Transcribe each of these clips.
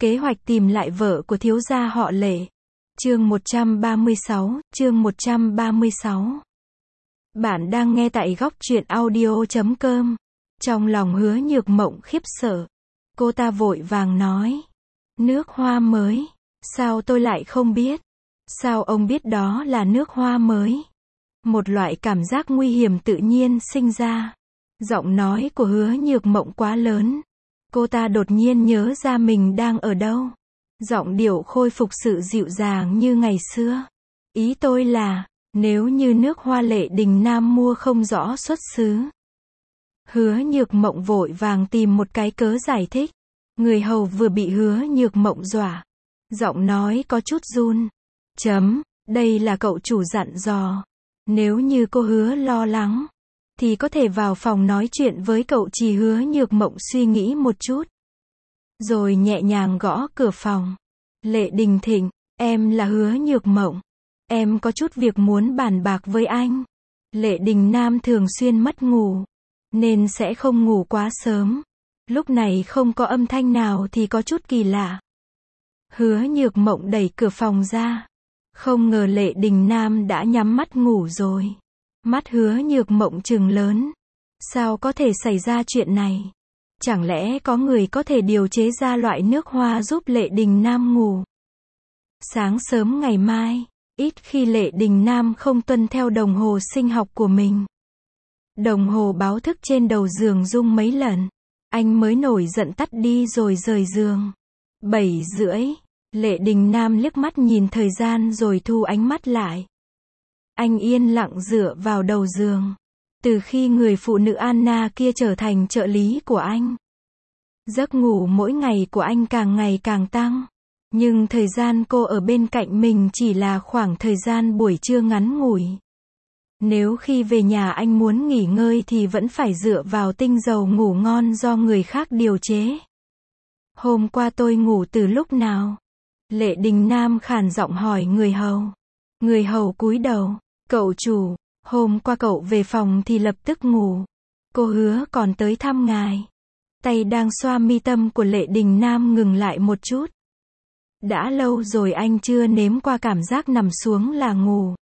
Kế hoạch tìm lại vợ của thiếu gia họ Lệ. Chương 136, chương 136. Bạn đang nghe tại góc truyện audio.com. Trong lòng Hứa Nhược Mộng khiếp sợ. Cô ta vội vàng nói. Nước hoa mới. Sao tôi lại không biết? Sao ông biết đó là nước hoa mới? Một loại cảm giác nguy hiểm tự nhiên sinh ra. Giọng nói của Hứa Nhược Mộng quá lớn. Cô ta đột nhiên nhớ ra mình đang ở đâu. Giọng điệu khôi phục sự dịu dàng như ngày xưa. Ý tôi là, nếu như nước hoa Lệ Đình Nam mua không rõ xuất xứ. Hứa Nhược Mộng vội vàng tìm một cái cớ giải thích. Người hầu vừa bị Hứa Nhược Mộng dọa. Giọng nói có chút run. Đây là cậu chủ dặn dò. Nếu như cô Hứa lo lắng, thì có thể vào phòng nói chuyện với cậu. Chỉ Hứa Nhược Mộng suy nghĩ một chút, rồi nhẹ nhàng gõ cửa phòng. Lệ Đình Thịnh, em là Hứa Nhược Mộng. Em có chút việc muốn bàn bạc với anh. Lệ Đình Nam thường xuyên mất ngủ, nên sẽ không ngủ quá sớm. Lúc này không có âm thanh nào thì có chút kỳ lạ. Hứa Nhược Mộng đẩy cửa phòng ra. Không ngờ Lệ Đình Nam đã nhắm mắt ngủ rồi. Mắt Hứa Nhược Mộng trừng lớn. Sao có thể xảy ra chuyện này? Chẳng lẽ có người có thể điều chế ra loại nước hoa giúp Lệ Đình Nam ngủ? Sáng sớm ngày mai, ít khi Lệ Đình Nam không tuân theo đồng hồ sinh học của mình. Đồng hồ báo thức trên đầu giường rung mấy lần. Anh mới nổi giận tắt đi rồi rời giường. 7:30, Lệ Đình Nam liếc mắt nhìn thời gian rồi thu ánh mắt lại. Anh yên lặng dựa vào đầu giường. Từ khi người phụ nữ Anna kia trở thành trợ lý của anh, giấc ngủ mỗi ngày của anh càng ngày càng tăng. Nhưng thời gian cô ở bên cạnh mình chỉ là khoảng thời gian buổi trưa ngắn ngủi. Nếu khi về nhà anh muốn nghỉ ngơi thì vẫn phải dựa vào tinh dầu ngủ ngon do người khác điều chế. Hôm qua tôi ngủ từ lúc nào? Lệ Đình Nam khàn giọng hỏi người hầu. Người hầu cúi đầu. Cậu chủ, hôm qua cậu về phòng thì lập tức ngủ. Cô Hứa còn tới thăm ngài. Tay đang xoa mi tâm của Lệ Đình Nam ngừng lại một chút. Đã lâu rồi anh chưa nếm qua cảm giác nằm xuống là ngủ.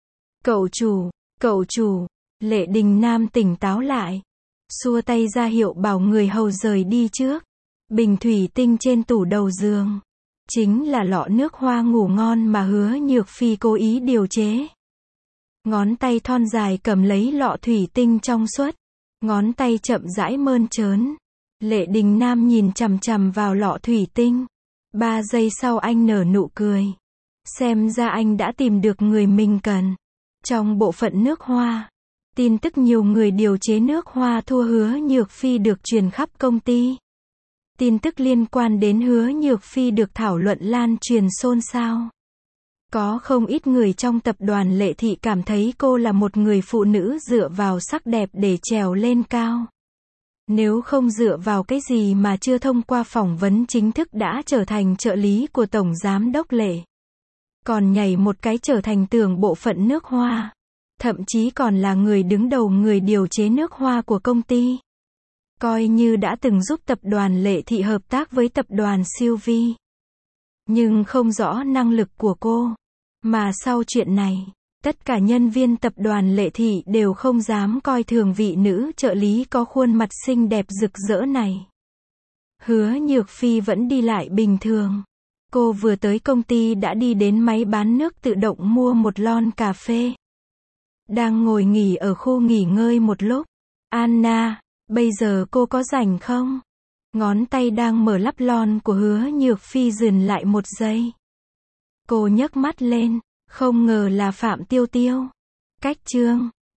Cậu chủ, Lệ Đình Nam tỉnh táo lại. Xua tay ra hiệu bảo người hầu rời đi trước. Bình thủy tinh trên tủ đầu giường chính là lọ nước hoa ngủ ngon mà Hứa Nhược Phi cố ý điều chế. Ngón tay thon dài cầm lấy lọ thủy tinh trong suốt. Ngón tay chậm rãi mơn trớn. Lệ Đình Nam nhìn chằm chằm vào lọ thủy tinh. 3 giây sau anh nở nụ cười. Xem ra anh đã tìm được người mình cần. Trong bộ phận nước hoa, tin tức nhiều người điều chế nước hoa thua Hứa Nhược Phi được truyền khắp công ty. Tin tức liên quan đến Hứa Nhược Phi được thảo luận lan truyền xôn xao. Có không ít người trong tập đoàn Lệ Thị cảm thấy cô là một người phụ nữ dựa vào sắc đẹp để trèo lên cao. Nếu không dựa vào cái gì mà chưa thông qua phỏng vấn chính thức đã trở thành trợ lý của Tổng Giám đốc Lệ. Còn nhảy một cái trở thành trưởng bộ phận nước hoa. Thậm chí còn là người đứng đầu người điều chế nước hoa của công ty. Coi như đã từng giúp tập đoàn Lệ Thị hợp tác với tập đoàn Siêu Vi. Nhưng không rõ năng lực của cô. Mà sau chuyện này, tất cả nhân viên tập đoàn Lệ Thị đều không dám coi thường vị nữ trợ lý có khuôn mặt xinh đẹp rực rỡ này. Hứa Nhược Phi vẫn đi lại bình thường. Cô vừa tới công ty đã đi đến máy bán nước tự động mua một lon cà phê. Đang ngồi nghỉ ở khu nghỉ ngơi một lúc. Anna, bây giờ cô có rảnh không? Ngón tay đang mở lắp lon của Hứa Nhược Phi dừng lại một giây. Cô nhấc mắt lên, không ngờ là Phạm Tiêu Tiêu. Cách chương